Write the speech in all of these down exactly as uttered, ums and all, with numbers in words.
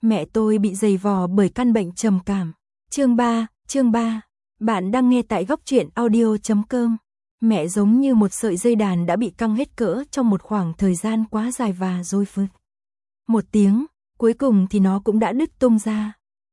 Mẹ tôi bị dày vò bởi căn bệnh trầm cảm. Chương ba, chương ba. Bạn đang nghe tại góc truyện audio chấm com. Mẹ giống như một sợi dây đàn đã bị căng hết cỡ trong một khoảng thời gian quá dài và rồi phực. Một tiếng, cuối cùng thì nó cũng đã đứt tung ra.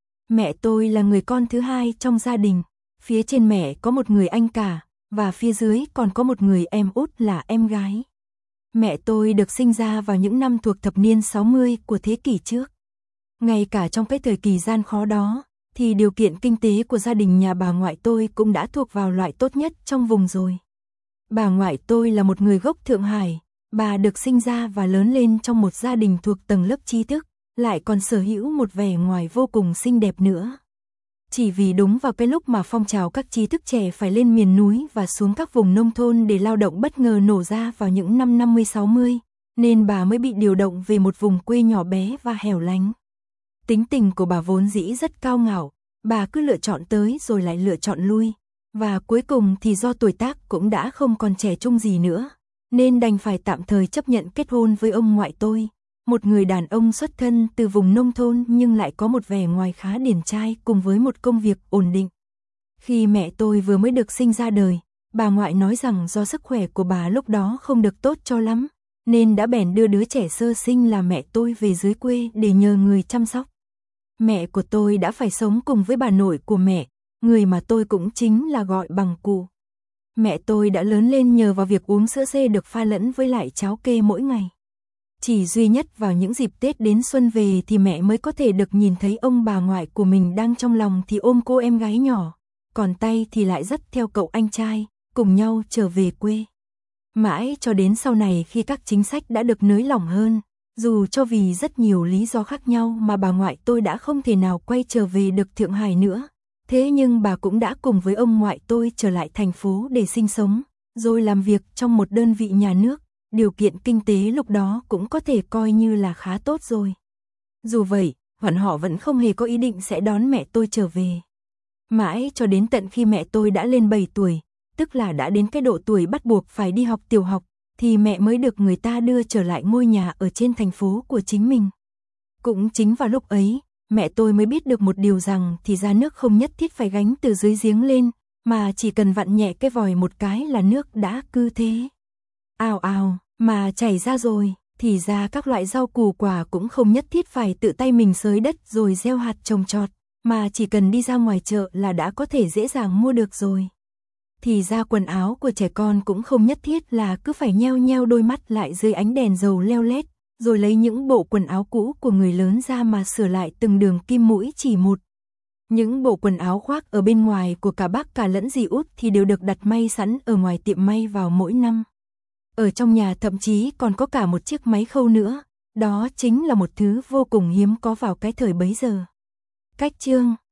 Mẹ tôi là người con thứ hai trong gia đình. Phía trên mẹ có một người anh cả, và phía dưới còn có một người em út là em gái. Mẹ tôi được sinh ra vào những năm thuộc thập niên sáu mươi của thế kỷ trước. Ngay cả trong cái thời kỳ gian khó đó, thì điều kiện kinh tế của gia đình nhà bà ngoại tôi cũng đã thuộc vào loại tốt nhất trong vùng rồi. Bà ngoại tôi là một người gốc Thượng Hải, bà được sinh ra và lớn lên trong một gia đình thuộc tầng lớp trí thức, lại còn sở hữu một vẻ ngoài vô cùng xinh đẹp nữa. Chỉ vì đúng vào cái lúc mà phong trào các trí thức trẻ phải lên miền núi và xuống các vùng nông thôn để lao động bất ngờ nổ ra vào những năm năm mươi sáu mươi, nên bà mới bị điều động về một vùng quê nhỏ bé và hẻo lánh. Tính tình của bà vốn dĩ rất cao ngạo, bà cứ lựa chọn tới rồi lại lựa chọn lui, và cuối cùng thì do tuổi tác cũng đã không còn trẻ trung gì nữa, nên đành phải tạm thời chấp nhận kết hôn với ông ngoại tôi, một người đàn ông xuất thân từ vùng nông thôn nhưng lại có một vẻ ngoài khá điển trai cùng với một công việc ổn định. Khi mẹ tôi vừa mới được sinh ra đời, bà ngoại nói rằng do sức khỏe của bà lúc đó không được tốt cho lắm, nên đã bèn đưa đứa trẻ sơ sinh là mẹ tôi về dưới quê để nhờ người chăm sóc. Mẹ của tôi đã phải sống cùng với bà nội của mẹ, người mà tôi cũng chính là gọi bằng cụ. Mẹ tôi đã lớn lên nhờ vào việc uống sữa dê được pha lẫn với lại cháo kê mỗi ngày. Chỉ duy nhất vào những dịp Tết đến xuân về thì mẹ mới có thể được nhìn thấy ông bà ngoại của mình đang trong lòng thì ôm cô em gái nhỏ, còn tay thì lại dắt theo cậu anh trai, cùng nhau trở về quê. Mãi cho đến sau này khi các chính sách đã được nới lỏng hơn, dù cho vì rất nhiều lý do khác nhau mà bà ngoại tôi đã không thể nào quay trở về được Thượng Hải nữa, thế nhưng bà cũng đã cùng với ông ngoại tôi trở lại thành phố để sinh sống, rồi làm việc trong một đơn vị nhà nước. Điều kiện kinh tế lúc đó cũng có thể coi như là khá tốt rồi. Dù vậy, bọn họ vẫn không hề có ý định sẽ đón mẹ tôi trở về. Mãi cho đến tận khi mẹ tôi đã lên bảy tuổi, tức là đã đến cái độ tuổi bắt buộc phải đi học tiểu học, thì mẹ mới được người ta đưa trở lại ngôi nhà ở trên thành phố của chính mình. Cũng chính vào lúc ấy, mẹ tôi mới biết được một điều rằng thì ra nước không nhất thiết phải gánh từ dưới giếng lên, mà chỉ cần vặn nhẹ cái vòi một cái là nước đã cứ thế. Ào ào, mà chảy ra rồi, thì ra các loại rau củ quả cũng không nhất thiết phải tự tay mình xới đất rồi gieo hạt trồng trọt, mà chỉ cần đi ra ngoài chợ là đã có thể dễ dàng mua được rồi. Thì ra quần áo của trẻ con cũng không nhất thiết là cứ phải nheo nheo đôi mắt lại dưới ánh đèn dầu leo lét, rồi lấy những bộ quần áo cũ của người lớn ra mà sửa lại từng đường kim mũi chỉ một. Những bộ quần áo khoác ở bên ngoài của cả bác cả lẫn dì út thì đều được đặt may sẵn ở ngoài tiệm may vào mỗi năm. Ở trong nhà thậm chí còn có cả một chiếc máy khâu nữa, đó chính là một thứ vô cùng hiếm có vào cái thời bấy giờ. Cách chương